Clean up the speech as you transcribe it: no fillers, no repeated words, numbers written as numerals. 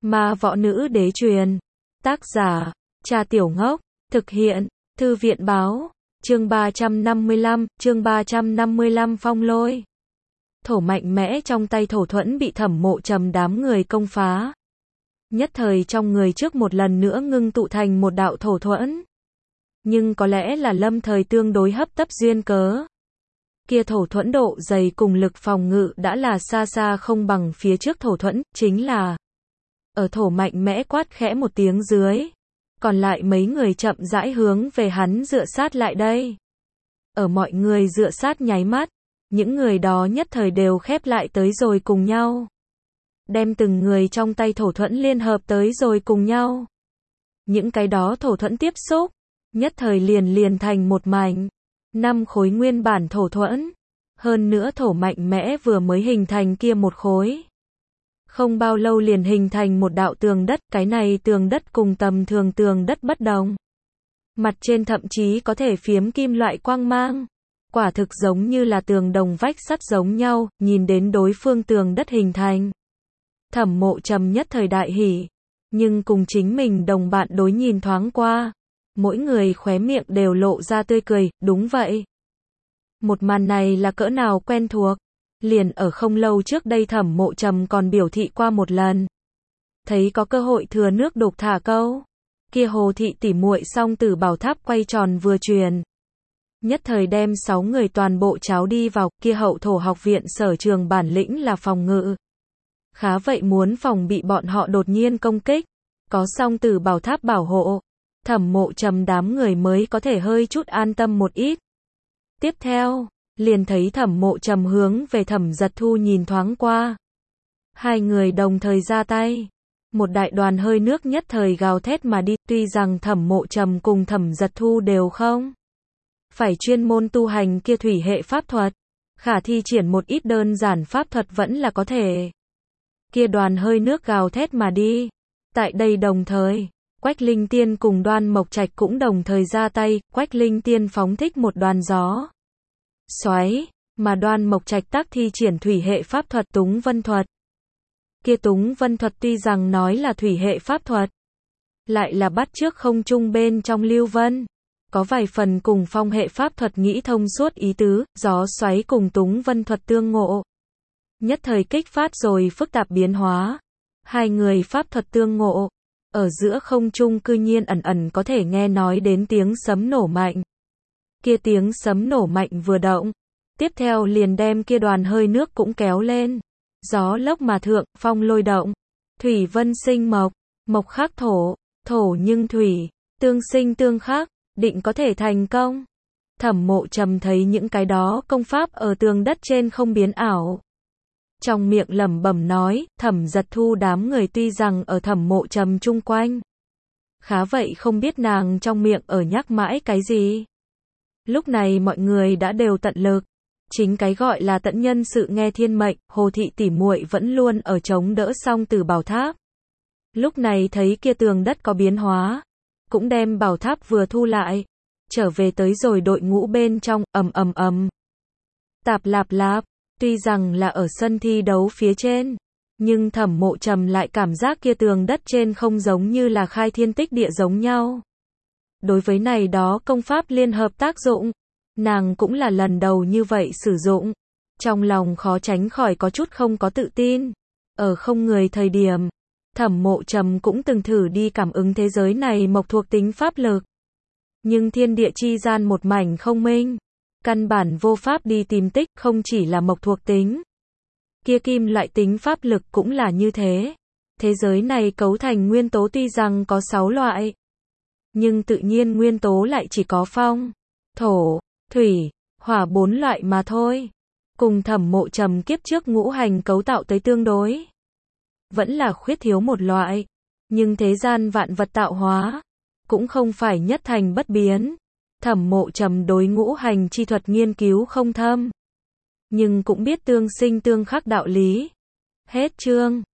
Ma Võ Nữ Đế truyền. Tác giả, Cha Tiểu Ngốc. Thực hiện, Thư viện Báo. Chương 355 Phong Lôi. Thổ mạnh mẽ trong tay Thổ Thuẫn bị Thẩm Mộ Trầm đám người công phá. Nhất thời trong người trước một lần nữa ngưng tụ thành một đạo Thổ Thuẫn. Nhưng có lẽ là lâm thời tương đối hấp tấp duyên cớ. Kia Thổ Thuẫn độ dày cùng lực phòng ngự đã là xa xa không bằng phía trước Thổ Thuẫn, chính là ở Thổ mạnh mẽ quát khẽ một tiếng dưới. Còn lại mấy người chậm rãi hướng về hắn dựa sát lại đây. Ở mọi người dựa sát nháy mắt, những người đó nhất thời đều khép lại tới rồi cùng nhau. Đem từng người trong tay Thổ Thuẫn liên hợp tới rồi cùng nhau. Những cái đó Thổ Thuẫn tiếp xúc, nhất thời liền thành một mảnh. 5 khối nguyên bản Thổ Thuẫn. Hơn nữa Thổ mạnh mẽ vừa mới hình thành kia một khối. Không bao lâu liền hình thành một đạo tường đất, cái này tường đất cùng tầm thường tường đất bất đồng. Mặt trên thậm chí có thể phiếm kim loại quang mang. Quả thực giống như là tường đồng vách sắt giống nhau, nhìn đến đối phương tường đất hình thành. Thẩm Mộ Trầm nhất thời đại hỉ, nhưng cùng chính mình đồng bạn đối nhìn thoáng qua. Mỗi người khóe miệng đều lộ ra tươi cười, đúng vậy. Một màn này là cỡ nào quen thuộc. Liền ở không lâu trước đây Thẩm Mộ Trầm còn biểu thị qua một lần. Thấy có cơ hội thừa nước đục thả câu. Kia Hồ thị tỉ muội song tử bảo tháp quay tròn vừa truyền. Nhất thời đem 6 người toàn bộ cháo đi vào, kia Hậu Thổ học viện sở trường bản lĩnh là phòng ngự. Khá vậy muốn phòng bị bọn họ đột nhiên công kích. Có song tử bảo tháp bảo hộ. Thẩm Mộ Trầm đám người mới có thể hơi chút an tâm một ít. Tiếp theo, liền thấy Thẩm Mộ Trầm hướng về Thẩm Giật Thu nhìn thoáng qua. Hai người đồng thời ra tay. Một đại đoàn hơi nước nhất thời gào thét mà đi, tuy rằng Thẩm Mộ Trầm cùng Thẩm Giật Thu đều không phải chuyên môn tu hành kia thủy hệ pháp thuật, khả thi triển một ít đơn giản pháp thuật vẫn là có thể. Kia đoàn hơi nước gào thét mà đi. Tại đây đồng thời, Quách Linh Tiên cùng Đoan Mộc Trạch cũng đồng thời ra tay, Quách Linh Tiên phóng thích một đoàn gió xoáy, mà Đoan Mộc Trạch tác thi triển thủy hệ pháp thuật Túng Vân thuật. Kia Túng Vân thuật tuy rằng nói là thủy hệ pháp thuật, lại là bắt chước không trung bên trong lưu vân. Có vài phần cùng phong hệ pháp thuật nghĩ thông suốt ý tứ, gió xoáy cùng Túng Vân thuật tương ngộ. Nhất thời kích phát rồi phức tạp biến hóa. Hai người pháp thuật tương ngộ. Ở giữa không trung cư nhiên ẩn có thể nghe nói đến tiếng sấm nổ mạnh. Kia tiếng sấm nổ mạnh vừa động. Tiếp theo liền đem kia đoàn hơi nước cũng kéo lên. Gió lốc mà thượng, phong lôi động. Thủy vân sinh mộc, mộc khắc thổ, thổ nhưng thủy, tương sinh tương khắc, định có thể thành công. Thẩm Mộ Trầm thấy những cái đó công pháp ở tường đất trên không biến ảo. Trong miệng lẩm bẩm nói, Thẩm Giật Thu đám người tuy rằng ở Thẩm Mộ Trầm chung quanh. Khá vậy không biết nàng trong miệng ở nhắc mãi cái gì. Lúc này mọi người đã đều tận lực. Chính cái gọi là tận nhân sự nghe thiên mệnh, Hồ thị tỉ muội vẫn luôn ở chống đỡ song tử bảo tháp. Lúc này thấy kia tường đất có biến hóa, cũng đem bảo tháp vừa thu lại, trở về tới rồi đội ngũ bên trong, ầm. Tạp lạp lạp, tuy rằng là ở sân thi đấu phía trên, nhưng Thẩm Mộ Trầm lại cảm giác kia tường đất trên không giống như là khai thiên tích địa giống nhau. Đối với này đó công pháp liên hợp tác dụng, nàng cũng là lần đầu như vậy sử dụng. Trong lòng khó tránh khỏi có chút không có tự tin. Ở không người thời điểm, Thẩm Mộ Trầm cũng từng thử đi cảm ứng thế giới này mộc thuộc tính pháp lực. Nhưng thiên địa chi gian một mảnh không minh. Căn bản vô pháp đi tìm tích, không chỉ là mộc thuộc tính. Kia kim loại tính pháp lực cũng là như thế. Thế giới này cấu thành nguyên tố tuy rằng có 6 loại. Nhưng tự nhiên nguyên tố lại chỉ có phong, thổ, thủy, hỏa 4 loại mà thôi. Cùng Thẩm Mộ Trầm kiếp trước ngũ hành cấu tạo tới tương đối. Vẫn là khuyết thiếu một loại. Nhưng thế gian vạn vật tạo hóa, cũng không phải nhất thành bất biến. Thẩm Mộ Trầm đối ngũ hành chi thuật nghiên cứu không thâm, nhưng cũng biết tương sinh tương khắc đạo lý. Hết chương.